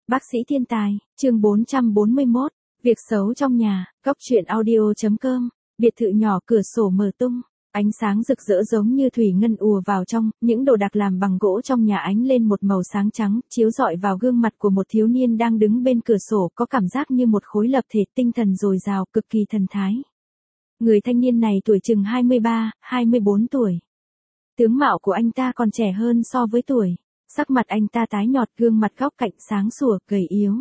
Bác sĩ thiên tài, chương 441, việc xấu trong nhà, góc truyện audio.com, biệt thự nhỏ cửa sổ mở tung, ánh sáng rực rỡ giống như thủy ngân ùa vào trong, những đồ đạc làm bằng gỗ trong nhà ánh lên một màu sáng trắng, chiếu rọi vào gương mặt của một thiếu niên đang đứng bên cửa sổ, có cảm giác như một khối lập thể, tinh thần dồi dào, cực kỳ thần thái. Người thanh niên này tuổi chừng 23, 24 tuổi. Tướng mạo của anh ta còn trẻ hơn so với tuổi. Sắc mặt anh ta tái nhợt, gương mặt góc cạnh sáng sủa, gầy yếu.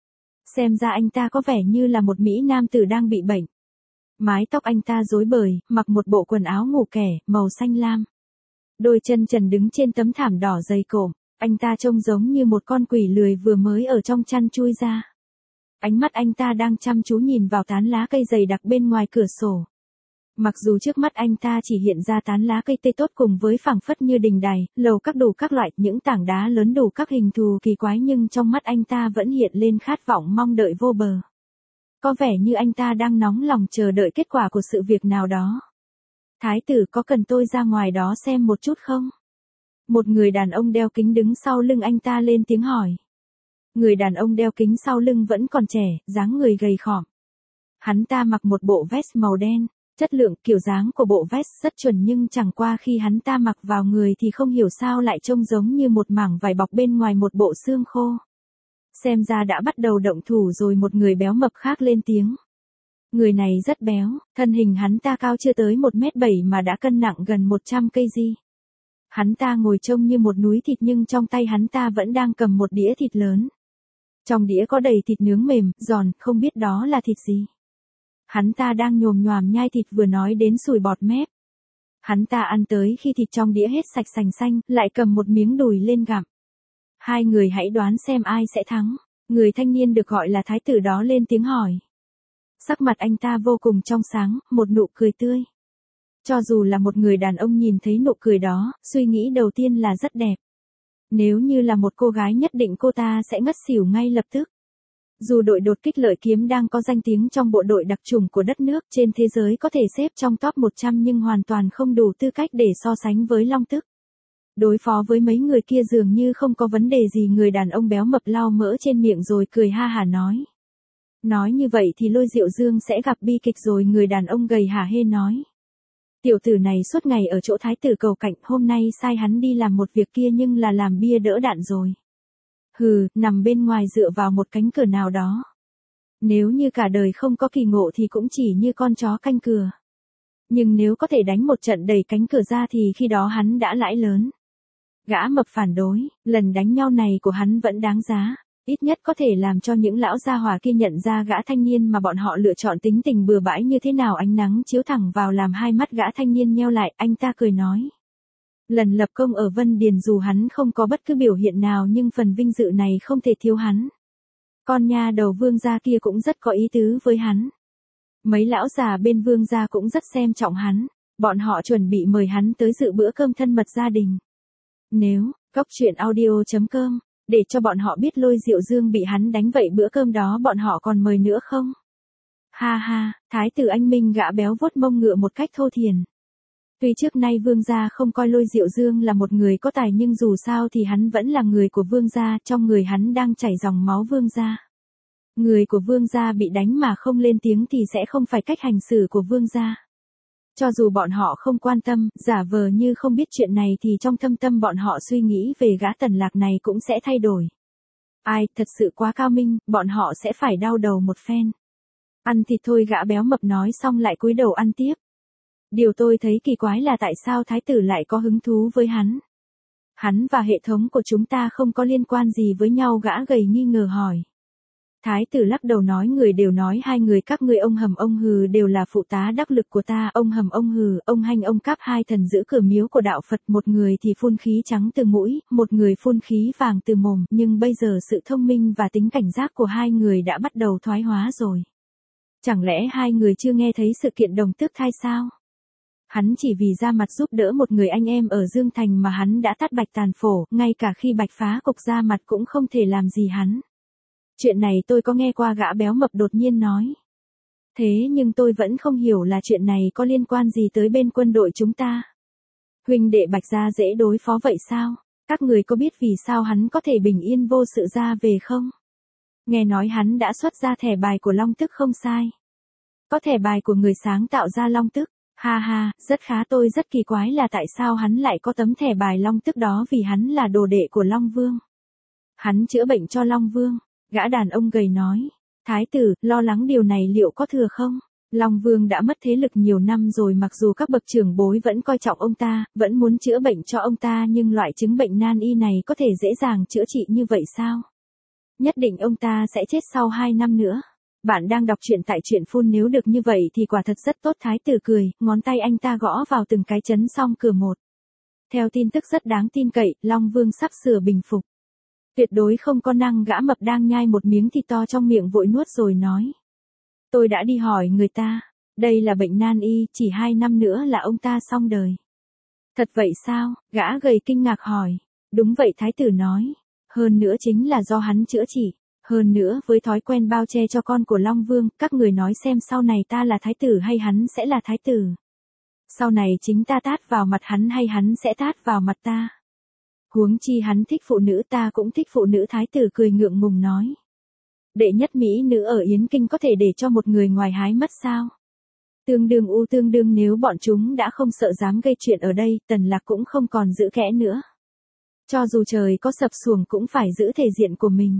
Xem ra anh ta có vẻ như là một mỹ nam tử đang bị bệnh. Mái tóc anh ta rối bời, mặc một bộ quần áo ngủ kẻ, màu xanh lam. Đôi chân trần đứng trên tấm thảm đỏ dày cộm, anh ta trông giống như một con quỷ lười vừa mới ở trong chăn chui ra. Ánh mắt anh ta đang chăm chú nhìn vào tán lá cây dày đặc bên ngoài cửa sổ. Mặc dù trước mắt anh ta chỉ hiện ra tán lá cây tươi tốt cùng với phảng phất như đình đài, lầu các đủ các loại, những tảng đá lớn đủ các hình thù kỳ quái, nhưng trong mắt anh ta vẫn hiện lên khát vọng mong đợi vô bờ. Có vẻ như anh ta đang nóng lòng chờ đợi kết quả của sự việc nào đó. Thái tử, có cần tôi ra ngoài đó xem một chút không? Một người đàn ông đeo kính đứng sau lưng anh ta lên tiếng hỏi. Người đàn ông đeo kính sau lưng vẫn còn trẻ, dáng người gầy khỏm. Hắn ta mặc một bộ vest màu đen. Chất lượng, kiểu dáng của bộ vest rất chuẩn, nhưng chẳng qua khi hắn ta mặc vào người thì không hiểu sao lại trông giống như một mảng vải bọc bên ngoài một bộ xương khô. Xem ra đã bắt đầu động thủ rồi. Một người béo mập khác lên tiếng. Người này rất béo, thân hình hắn ta cao chưa tới 1m7 mà đã cân nặng gần 100 kg. Hắn ta ngồi trông như một núi thịt, nhưng trong tay hắn ta vẫn đang cầm một đĩa thịt lớn. Trong đĩa có đầy thịt nướng mềm, giòn, không biết đó là thịt gì. Hắn ta đang nhồm nhoàm nhai thịt, vừa nói đến sùi bọt mép. Hắn ta ăn tới khi thịt trong đĩa hết sạch sành xanh, lại cầm một miếng đùi lên gặm. Hai người hãy đoán xem ai sẽ thắng. Người thanh niên được gọi là thái tử đó lên tiếng hỏi. Sắc mặt anh ta vô cùng trong sáng, một nụ cười tươi. Cho dù là một người đàn ông nhìn thấy nụ cười đó, suy nghĩ đầu tiên là rất đẹp. Nếu như là một cô gái nhất định cô ta sẽ ngất xỉu ngay lập tức. Dù đội đột kích lợi kiếm đang có danh tiếng trong bộ đội đặc chủng của đất nước trên thế giới, có thể xếp trong top 100, nhưng hoàn toàn không đủ tư cách để so sánh với Long Tức. Đối phó với mấy người kia dường như không có vấn đề gì. Người đàn ông béo mập lau mỡ trên miệng rồi cười ha hả nói. Nói như vậy thì Lôi Diệu Dương sẽ gặp bi kịch rồi. Người đàn ông gầy hả hê nói. Tiểu tử này suốt ngày ở chỗ thái tử cầu cạnh, hôm nay sai hắn đi làm một việc kia nhưng là làm bia đỡ đạn rồi. Hừ, nằm bên ngoài dựa vào một cánh cửa nào đó. Nếu như cả đời không có kỳ ngộ thì cũng chỉ như con chó canh cửa. Nhưng nếu có thể đánh một trận đẩy cánh cửa ra thì khi đó hắn đã lãi lớn. Gã mập phản đối, lần đánh nhau này của hắn vẫn đáng giá. Ít nhất có thể làm cho những lão gia hỏa kia nhận ra gã thanh niên mà bọn họ lựa chọn tính tình bừa bãi như thế nào. Ánh nắng chiếu thẳng vào làm hai mắt gã thanh niên nheo lại, anh ta cười nói. Lần lập công ở Vân Điền dù hắn không có bất cứ biểu hiện nào nhưng phần vinh dự này không thể thiếu hắn. Con nha đầu Vương gia kia cũng rất có ý tứ với hắn. Mấy lão già bên Vương gia cũng rất xem trọng hắn. Bọn họ chuẩn bị mời hắn tới dự bữa cơm thân mật gia đình. Nếu, góc truyện audio.com, để cho bọn họ biết Lôi Diệu Dương bị hắn đánh vậy bữa cơm đó bọn họ còn mời nữa không? Ha ha, thái tử anh minh gã béo vuốt mông ngựa một cách thô thiển. Tuy trước nay Vương gia không coi Lôi Diệu Dương là một người có tài, nhưng dù sao thì hắn vẫn là người của Vương gia, trong người hắn đang chảy dòng máu Vương gia. Người của Vương gia bị đánh mà không lên tiếng thì sẽ không phải cách hành xử của Vương gia. Cho dù bọn họ không quan tâm, giả vờ như không biết chuyện này thì trong thâm tâm bọn họ suy nghĩ về gã Tần Lạc này cũng sẽ thay đổi. Ai, thật sự quá cao minh, bọn họ sẽ phải đau đầu một phen. Ăn thịt thôi, gã béo mập nói xong lại cúi đầu ăn tiếp. Điều tôi thấy kỳ quái là tại sao thái tử lại có hứng thú với hắn. Hắn và hệ thống của chúng ta không có liên quan gì với nhau. Gã gầy nghi ngờ hỏi. Thái tử lắc đầu nói, người đều nói hai người các ngươi ông hầm ông hừ đều là phụ tá đắc lực của ta. Ông hầm ông hừ, ông hanh ông cáp, hai thần giữ cửa miếu của đạo Phật, một người thì phun khí trắng từ mũi, một người phun khí vàng từ mồm, nhưng bây giờ sự thông minh và tính cảnh giác của hai người đã bắt đầu thoái hóa rồi. Chẳng lẽ hai người chưa nghe thấy sự kiện đồng tước thai sao? Hắn chỉ vì ra mặt giúp đỡ một người anh em ở Dương Thành mà hắn đã tát Bạch Tàn Phổ, ngay cả khi Bạch Phá Cục ra mặt cũng không thể làm gì hắn. Chuyện này tôi có nghe qua, gã béo mập đột nhiên nói. Thế nhưng tôi vẫn không hiểu là chuyện này có liên quan gì tới bên quân đội chúng ta. Huynh đệ Bạch gia dễ đối phó vậy sao? Các người có biết vì sao hắn có thể bình yên vô sự ra về không? Nghe nói hắn đã xuất ra thẻ bài của Long Tức không sai. Có thẻ bài của người sáng tạo ra Long Tức. Ha ha, rất khá, tôi rất kỳ quái là tại sao hắn lại có tấm thẻ bài Long Tức đó, vì hắn là đồ đệ của Long Vương. Hắn chữa bệnh cho Long Vương. Gã đàn ông gầy nói. Thái tử, lo lắng điều này liệu có thừa không? Long Vương đã mất thế lực nhiều năm rồi, mặc dù các bậc trưởng bối vẫn coi trọng ông ta, vẫn muốn chữa bệnh cho ông ta, nhưng loại chứng bệnh nan y này có thể dễ dàng chữa trị như vậy sao? Nhất định ông ta sẽ chết sau 2 năm nữa. Bạn đang đọc truyện tại truyện phun, nếu được như vậy thì quả thật rất tốt. Thái tử cười, ngón tay anh ta gõ vào từng cái chấn song cửa một. Theo tin tức rất đáng tin cậy, Long Vương sắp sửa bình phục. Tuyệt đối không có năng. Gã mập đang nhai một miếng thịt to trong miệng vội nuốt rồi nói. Tôi đã đi hỏi người ta, đây là bệnh nan y, chỉ 2 năm nữa là ông ta xong đời. Thật vậy sao? Gã gầy kinh ngạc hỏi. Đúng vậy, thái tử nói. Hơn nữa chính là do hắn chữa trị. Hơn nữa với thói quen bao che cho con của Long Vương, các người nói xem sau này ta là thái tử hay hắn sẽ là thái tử. Sau này chính ta tát vào mặt hắn hay hắn sẽ tát vào mặt ta. Huống chi hắn thích phụ nữ, ta cũng thích phụ nữ. Thái tử cười ngượng ngùng nói. Đệ nhất mỹ nữ ở Yến Kinh có thể để cho một người ngoài hái mất sao? Tương đương nếu bọn chúng đã không sợ dám gây chuyện ở đây, Tần Lạc cũng không còn giữ kẽ nữa. Cho dù trời có sập xuồng cũng phải giữ thể diện của mình.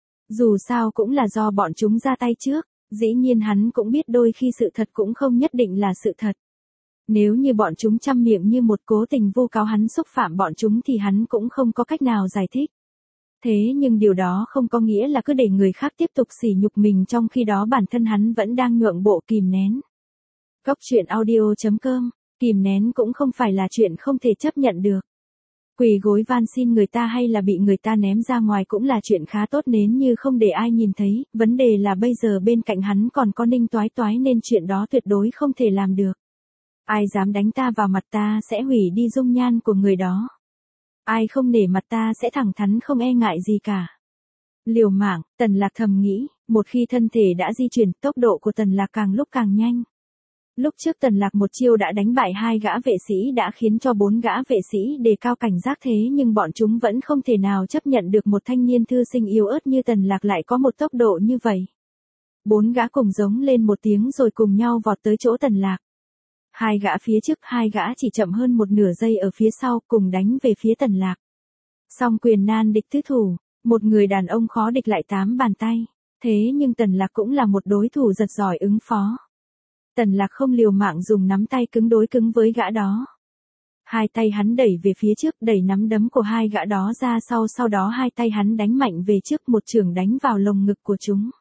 Dù sao cũng là do bọn chúng ra tay trước, dĩ nhiên hắn cũng biết đôi khi sự thật cũng không nhất định là sự thật. Nếu như bọn chúng trăm miệng như một cố tình vu cáo hắn xúc phạm bọn chúng thì hắn cũng không có cách nào giải thích. Thế nhưng điều đó không có nghĩa là cứ để người khác tiếp tục sỉ nhục mình, trong khi đó bản thân hắn vẫn đang nhượng bộ kìm nén. Góc truyện audio.com, kìm nén cũng không phải là chuyện không thể chấp nhận được. Quỳ gối van xin người ta hay là bị người ta ném ra ngoài cũng là chuyện khá tốt nếu như không để ai nhìn thấy, vấn đề là bây giờ bên cạnh hắn còn có Ninh Toái Toái nên chuyện đó tuyệt đối không thể làm được. Ai dám đánh ta vào mặt ta sẽ hủy đi dung nhan của người đó. Ai không nể mặt ta sẽ thẳng thắn không e ngại gì cả. Liều mạng, Tần Lạc thầm nghĩ, một khi thân thể đã di chuyển, tốc độ của Tần Lạc càng lúc càng nhanh. Lúc trước Tần Lạc một chiêu đã đánh bại 2 gã vệ sĩ, đã khiến cho 4 gã vệ sĩ đề cao cảnh giác, thế nhưng bọn chúng vẫn không thể nào chấp nhận được một thanh niên thư sinh yếu ớt như Tần Lạc lại có một tốc độ như vậy. 4 gã cùng giống lên một tiếng rồi cùng nhau vọt tới chỗ Tần Lạc. 2 gã phía trước, 2 gã chỉ chậm hơn một nửa giây ở phía sau, cùng đánh về phía Tần Lạc. Song quyền nan địch tứ thủ, một người đàn ông khó địch lại 8 bàn tay. Thế nhưng Tần Lạc cũng là một đối thủ giật giỏi ứng phó. Tần Lạc không liều mạng dùng nắm tay cứng đối cứng với gã đó. 2 tay hắn đẩy về phía trước, đẩy nắm đấm của 2 gã đó ra sau đó 2 tay hắn đánh mạnh về trước, một chưởng đánh vào lồng ngực của chúng.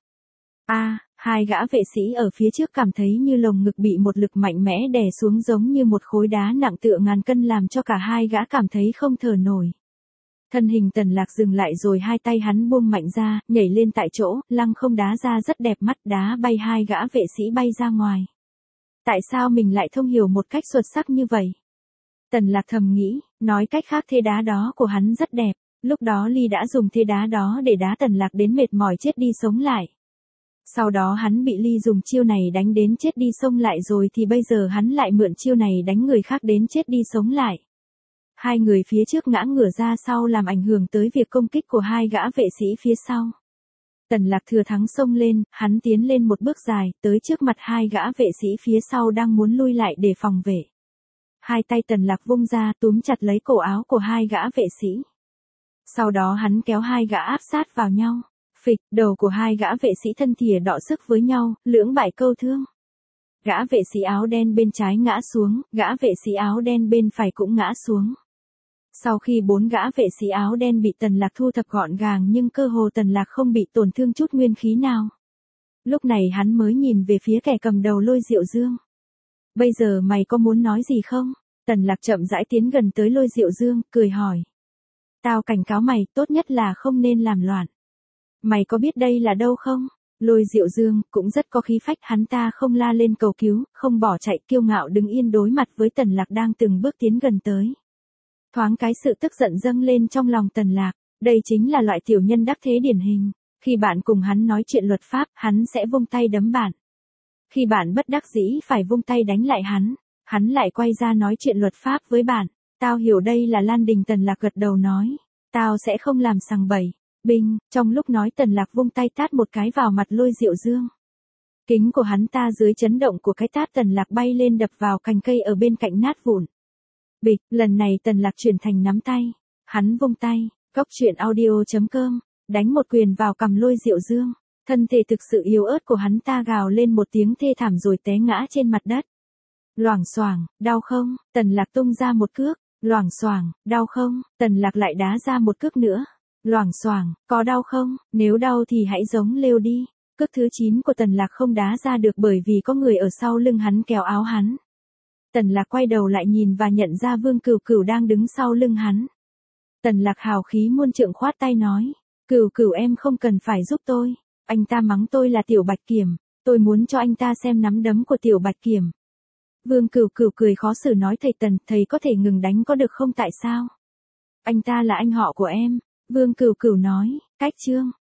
2 gã vệ sĩ ở phía trước cảm thấy như lồng ngực bị một lực mạnh mẽ đè xuống, giống như một khối đá nặng tựa ngàn cân, làm cho cả 2 gã cảm thấy không thở nổi. Thân hình Tần Lạc dừng lại rồi 2 tay hắn buông mạnh ra, nhảy lên tại chỗ, lăng không đá ra rất đẹp mắt, đá bay 2 gã vệ sĩ bay ra ngoài. Tại sao mình lại thông hiểu một cách xuất sắc như vậy? Tần Lạc thầm nghĩ, nói cách khác thế đá đó của hắn rất đẹp. Lúc đó Ly đã dùng thế đá đó để đá Tần Lạc đến mệt mỏi chết đi sống lại. Sau đó hắn bị Ly dùng chiêu này đánh đến chết đi sống lại rồi thì bây giờ hắn lại mượn chiêu này đánh người khác đến chết đi sống lại. 2 người phía trước ngã ngửa ra sau làm ảnh hưởng tới việc công kích của 2 gã vệ sĩ phía sau. Tần Lạc thừa thắng xông lên, hắn tiến lên một bước dài, tới trước mặt 2 gã vệ sĩ phía sau đang muốn lui lại để phòng vệ. 2 tay Tần Lạc vung ra túm chặt lấy cổ áo của 2 gã vệ sĩ. Sau đó hắn kéo 2 gã áp sát vào nhau. Phịch, đầu của 2 gã vệ sĩ thân thìa đọ sức với nhau, lưỡng bại câu thương. Gã vệ sĩ áo đen bên trái ngã xuống, gã vệ sĩ áo đen bên phải cũng ngã xuống. Sau khi 4 gã vệ sĩ áo đen bị Tần Lạc thu thập gọn gàng nhưng cơ hồ Tần Lạc không bị tổn thương chút nguyên khí nào. Lúc này hắn mới nhìn về phía kẻ cầm đầu Lôi Diệu Dương. Bây giờ mày có muốn nói gì không? Tần Lạc chậm rãi tiến gần tới Lôi Diệu Dương, cười hỏi. Tao cảnh cáo mày, tốt nhất là không nên làm loạn. Mày có biết đây là đâu không? Lôi Diệu Dương cũng rất có khí phách, hắn ta không la lên cầu cứu, không bỏ chạy, kiêu ngạo đứng yên đối mặt với Tần Lạc đang từng bước tiến gần tới. Thoáng cái sự tức giận dâng lên trong lòng Tần Lạc, đây chính là loại tiểu nhân đắc thế điển hình. Khi bạn cùng hắn nói chuyện luật pháp, hắn sẽ vung tay đấm bạn. Khi bạn bất đắc dĩ phải vung tay đánh lại hắn lại quay ra nói chuyện luật pháp với bạn. Tao hiểu đây là Lan Đình. Tần Lạc gật đầu nói. Tao sẽ không làm sằng bậy. Binh, trong lúc nói Tần Lạc vung tay tát một cái vào mặt Lôi Diệu Dương. Kính của hắn ta dưới chấn động của cái tát Tần Lạc bay lên đập vào cành cây ở bên cạnh nát vụn. Bịch, lần này Tần Lạc chuyển thành nắm tay. Hắn vung tay, cóc truyện audio.com, đánh một quyền vào cằm Lôi Diệu Dương. Thân thể thực sự yếu ớt của hắn ta gào lên một tiếng thê thảm rồi té ngã trên mặt đất. Loảng xoảng, đau không? Tần Lạc tung ra một cước. Loảng xoảng, đau không? Tần Lạc lại đá ra một cước nữa. Loảng xoảng, có đau không? Nếu đau thì hãy giống lêu đi. Cước thứ 9 của Tần Lạc không đá ra được bởi vì có người ở sau lưng hắn kéo áo hắn. Tần Lạc quay đầu lại nhìn và nhận ra Vương Cửu Cửu đang đứng sau lưng hắn. Tần Lạc hào khí muôn trượng khoát tay nói, Cửu Cửu em không cần phải giúp tôi. Anh ta mắng tôi là Tiểu Bạch Kiểm, tôi muốn cho anh ta xem nắm đấm của Tiểu Bạch Kiểm. Vương Cửu Cửu cười khó xử nói thầy Tần, thầy có thể ngừng đánh có được không, tại sao? Anh ta là anh họ của em. Vương Cửu Cửu nói, cách chương.